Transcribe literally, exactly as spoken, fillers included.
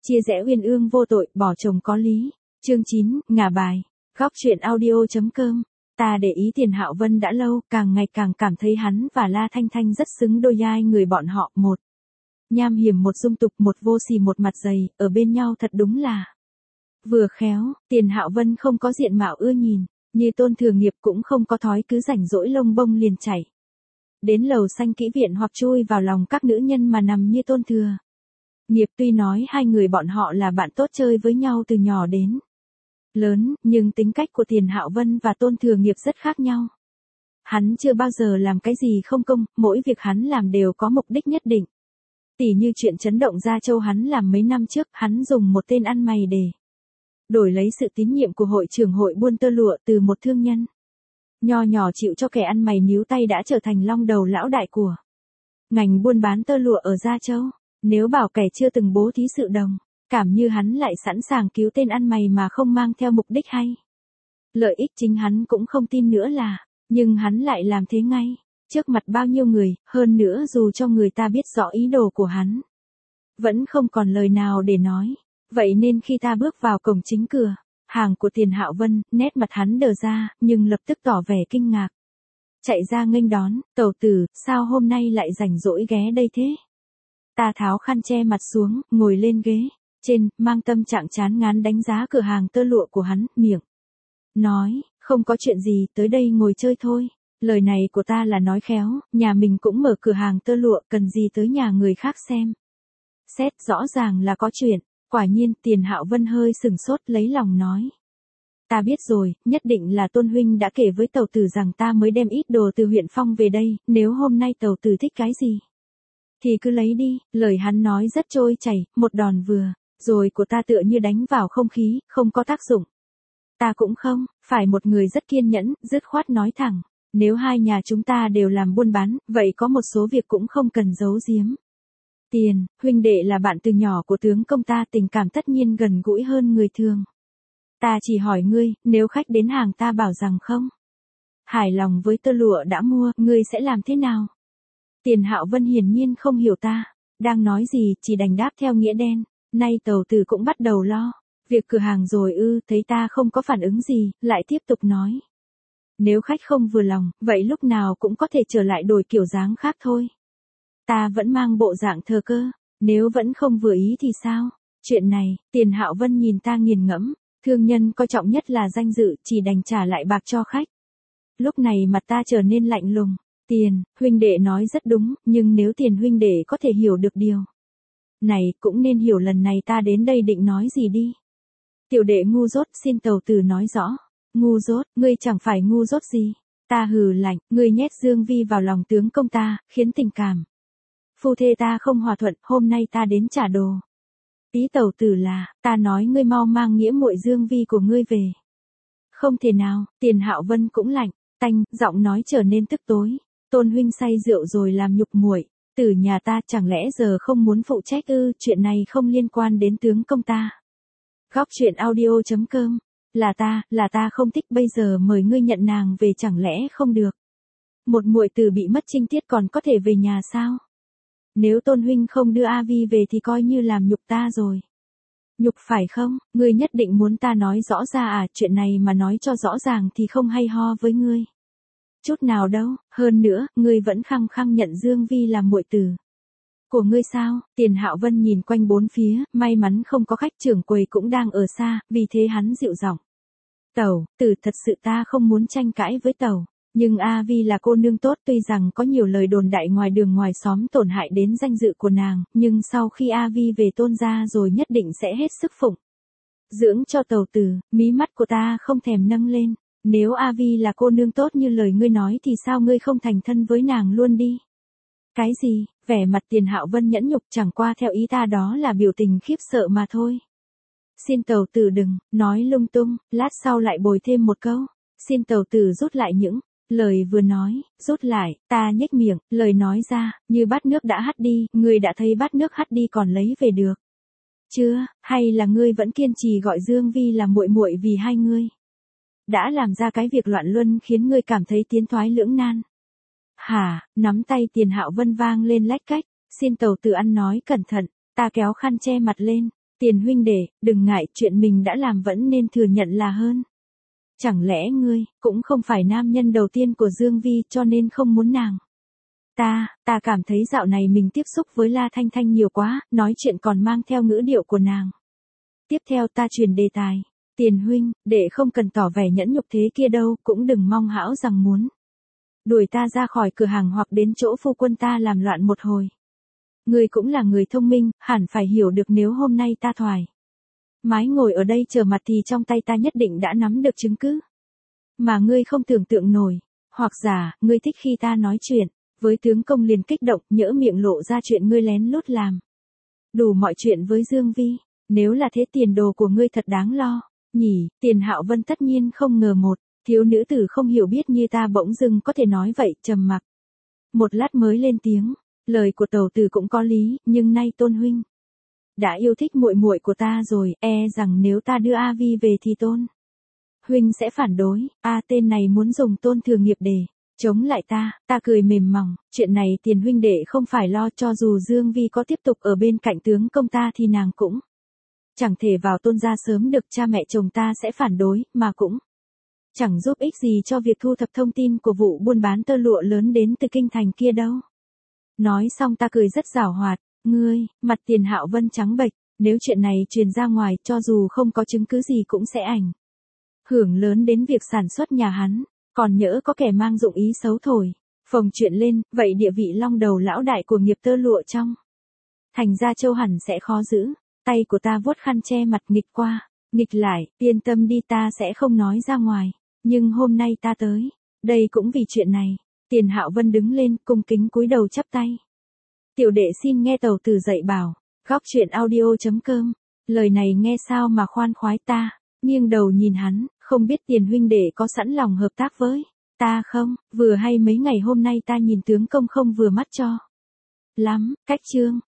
chia rẽ uyên ương vô tội, bỏ chồng có lý. Chương chín, ngả bài. Góc truyện audio.com. Ta để ý Tiền Hạo Vân đã lâu, càng ngày càng cảm thấy hắn và La Thanh Thanh rất xứng đôi, hai người bọn họ, một nham hiểm một dung tục, một vô sỉ một mặt dày, ở bên nhau thật đúng là vừa khéo. Tiền Hạo Vân không có diện mạo ưa nhìn, như Tôn Thừa Nghiệp cũng không có thói cứ rảnh rỗi lông bông liền chảy đến lầu xanh kỹ viện hoặc chui vào lòng các nữ nhân mà nằm như Tôn Thừa Nghiệp. Tuy nói hai người bọn họ là bạn tốt chơi với nhau từ nhỏ đến lớn, nhưng tính cách của Tiền Hạo Vân và Tôn Thừa Nghiệp rất khác nhau. Hắn chưa bao giờ làm cái gì không công, mỗi việc hắn làm đều có mục đích nhất định. Tỉ như chuyện chấn động Gia Châu hắn làm mấy năm trước, hắn dùng một tên ăn mày để đổi lấy sự tín nhiệm của hội trưởng hội buôn tơ lụa từ một thương nhân nho nhỏ chịu cho kẻ ăn mày níu tay, đã trở thành long đầu lão đại của ngành buôn bán tơ lụa ở Gia Châu. Nếu bảo kẻ chưa từng bố thí sự đồng cảm như hắn lại sẵn sàng cứu tên ăn mày mà không mang theo mục đích hay lợi ích chính, hắn cũng không tin nữa là, nhưng hắn lại làm thế ngay, trước mặt bao nhiêu người, hơn nữa dù cho người ta biết rõ ý đồ của hắn, vẫn không còn lời nào để nói. Vậy nên khi ta bước vào cổng chính cửa hàng của Tiền Hạo Vân, nét mặt hắn đờ ra, nhưng lập tức tỏ vẻ kinh ngạc, chạy ra nghênh đón. Tẩu tử, sao hôm nay lại rảnh rỗi ghé đây thế? Ta tháo khăn che mặt xuống, ngồi lên ghế trên, mang tâm trạng chán ngán đánh giá cửa hàng tơ lụa của hắn, miệng nói, không có chuyện gì, tới đây ngồi chơi thôi. Lời này của ta là nói khéo, nhà mình cũng mở cửa hàng tơ lụa, cần gì tới nhà người khác xem xét, rõ ràng là có chuyện. Quả nhiên. Tiền Hạo Vân hơi sừng sốt, lấy lòng nói, ta biết rồi, nhất định là Tôn huynh đã kể với tẩu tử rằng ta mới đem ít đồ từ huyện Phong về đây, nếu hôm nay tẩu tử thích cái gì thì cứ lấy đi. Lời hắn nói rất trôi chảy, một đòn vừa rồi của ta tựa như đánh vào không khí, không có tác dụng. Ta cũng không phải một người rất kiên nhẫn, dứt khoát nói thẳng, nếu hai nhà chúng ta đều làm buôn bán, vậy có một số việc cũng không cần giấu giếm. Tiền huynh đệ là bạn từ nhỏ của tướng công ta, tình cảm tất nhiên gần gũi hơn người thường. Ta chỉ hỏi ngươi, nếu khách đến hàng ta bảo rằng không hài lòng với tơ lụa đã mua, ngươi sẽ làm thế nào? Tiền Hạo Vân hiển nhiên không hiểu ta đang nói gì, chỉ đành đáp theo nghĩa đen, nay tẩu tử cũng bắt đầu lo việc cửa hàng rồi ư? Thấy ta không có phản ứng gì, lại tiếp tục nói, nếu khách không vừa lòng, vậy lúc nào cũng có thể trở lại đổi kiểu dáng khác thôi. Ta vẫn mang bộ dạng thờ cơ, nếu vẫn không vừa ý thì sao? Chuyện này, Tiền Hạo Vân nhìn ta nghiền ngẫm, thương nhân coi trọng nhất là danh dự, chỉ đành trả lại bạc cho khách. Lúc này mặt ta trở nên lạnh lùng. Tiền huynh đệ nói rất đúng, nhưng nếu Tiền huynh đệ có thể hiểu được điều này, cũng nên hiểu lần này ta đến đây định nói gì đi. Tiểu đệ ngu dốt, xin tẩu tử nói rõ. Ngu dốt? Ngươi chẳng phải ngu dốt gì. Ta hừ lạnh, ngươi nhét Dương Vi vào lòng tướng công ta, khiến tình cảm phu thê ta không hòa thuận, hôm nay ta đến trả đồ. Ý tẩu tử là, ta nói ngươi mau mang nghĩa muội Dương Vi của ngươi về. Không thể nào. Tiền Hạo Vân cũng lạnh tanh, giọng nói trở nên tức tối. Tôn huynh say rượu rồi làm nhục muội tử nhà ta, chẳng lẽ giờ không muốn phụ trách ư? Chuyện này không liên quan đến tướng công ta. Góc truyện audio.com. Là ta, là ta không thích, bây giờ mời ngươi nhận nàng về chẳng lẽ không được? Một muội tử bị mất trinh tiết còn có thể về nhà sao? Nếu Tôn huynh không đưa A Vi về thì coi như làm nhục ta rồi. Nhục phải không? Ngươi nhất định muốn ta nói rõ ra à? Chuyện này mà nói cho rõ ràng thì không hay ho với ngươi chút nào đâu. Hơn nữa, ngươi vẫn khăng khăng nhận Dương Vi làm muội tử của ngươi sao? Tiền Hạo Vân nhìn quanh bốn phía, may mắn không có khách, trưởng quầy cũng đang ở xa, vì thế hắn dịu giọng, tẩu tử, thật sự ta không muốn tranh cãi với tẩu, nhưng A Vi là cô nương tốt, tuy rằng có nhiều lời đồn đại ngoài đường ngoài xóm tổn hại đến danh dự của nàng, nhưng sau khi A Vi về Tôn gia rồi nhất định sẽ hết sức phụng dưỡng cho tẩu tử. Mí mắt của ta không thèm nâng lên. Nếu A Vi là cô nương tốt như lời ngươi nói thì sao ngươi không thành thân với nàng luôn đi? Cái gì? Vẻ mặt Tiền Hạo Vân nhẫn nhục, chẳng qua theo ý ta đó là biểu tình khiếp sợ mà thôi. Xin tẩu tử đừng nói lung tung. Lát sau lại bồi thêm một câu, xin tẩu tử rút lại những lời vừa nói. Rút lại? Ta nhếch miệng, lời nói ra như bát nước đã hắt đi. Ngươi đã thấy bát nước hắt đi còn lấy về được chưa? Hay là ngươi vẫn kiên trì gọi Dương Vi là muội muội vì hai ngươi đã làm ra cái việc loạn luân khiến ngươi cảm thấy tiến thoái lưỡng nan? Hả? Nắm tay Tiền Hạo Vân vang lên lách cách, xin tẩu tử ăn nói cẩn thận. Ta kéo khăn che mặt lên, Tiền huynh đệ, đừng ngại, chuyện mình đã làm vẫn nên thừa nhận là hơn. Chẳng lẽ ngươi, cũng không phải nam nhân đầu tiên của Dương Vi cho nên không muốn nàng. Ta, ta cảm thấy dạo này mình tiếp xúc với La Thanh Thanh nhiều quá, nói chuyện còn mang theo ngữ điệu của nàng. Tiếp theo ta truyền đề tài. Tiền huynh, đệ không cần tỏ vẻ nhẫn nhục thế kia đâu, cũng đừng mong hão rằng muốn đuổi ta ra khỏi cửa hàng hoặc đến chỗ phu quân ta làm loạn một hồi. Ngươi cũng là người thông minh, hẳn phải hiểu được nếu hôm nay ta thoải mái ngồi ở đây chờ mặt thì trong tay ta nhất định đã nắm được chứng cứ mà ngươi không tưởng tượng nổi, hoặc giả, ngươi thích khi ta nói chuyện với tướng công liền kích động, nhỡ miệng lộ ra chuyện ngươi lén lút làm đủ mọi chuyện với Dương Vi. Nếu là thế tiền đồ của ngươi thật đáng lo, nhỉ? Tiền Hạo Vân tất nhiên không ngờ một thiếu nữ tử không hiểu biết như ta bỗng dưng có thể nói vậy, trầm mặc một lát mới lên tiếng. Lời của tẩu tử cũng có lý, nhưng nay Tôn huynh đã yêu thích muội muội của ta rồi, e rằng nếu ta đưa A Vi về thì Tôn huynh sẽ phản đối. A tên này muốn dùng Tôn Thừa Nghiệp để chống lại ta. Ta cười mềm mỏng, chuyện này tiền huynh đệ không phải lo, cho dù Dương Vi có tiếp tục ở bên cạnh tướng công ta thì nàng cũng chẳng thể vào Tôn gia sớm được, cha mẹ chồng ta sẽ phản đối, mà cũng chẳng giúp ích gì cho việc thu thập thông tin của vụ buôn bán tơ lụa lớn đến từ kinh thành kia đâu. Nói xong ta cười rất giảo hoạt. Ngươi, mặt Tiền Hạo Vân trắng bệch, nếu chuyện này truyền ra ngoài, cho dù không có chứng cứ gì cũng sẽ ảnh hưởng lớn đến việc sản xuất nhà hắn, còn nhỡ có kẻ mang dụng ý xấu thổi phồng chuyện lên, vậy địa vị long đầu lão đại của nghiệp tơ lụa trong thành Gia Châu hẳn sẽ khó giữ. Tay của ta vuốt khăn che mặt, nghịch qua nghịch lại. Yên tâm đi, ta sẽ không nói ra ngoài, nhưng hôm nay ta tới đây cũng vì chuyện này. Tiền Hạo Vân đứng lên, cung kính cúi đầu chắp tay. Tiểu đệ xin nghe tẩu tử dạy bảo. Góc truyện audio chấm com. Lời này nghe sao mà khoan khoái. Ta nghiêng đầu nhìn hắn, không biết Tiền huynh đệ có sẵn lòng hợp tác với ta không? Vừa hay mấy ngày hôm nay ta nhìn tướng công không vừa mắt cho lắm. Cách chương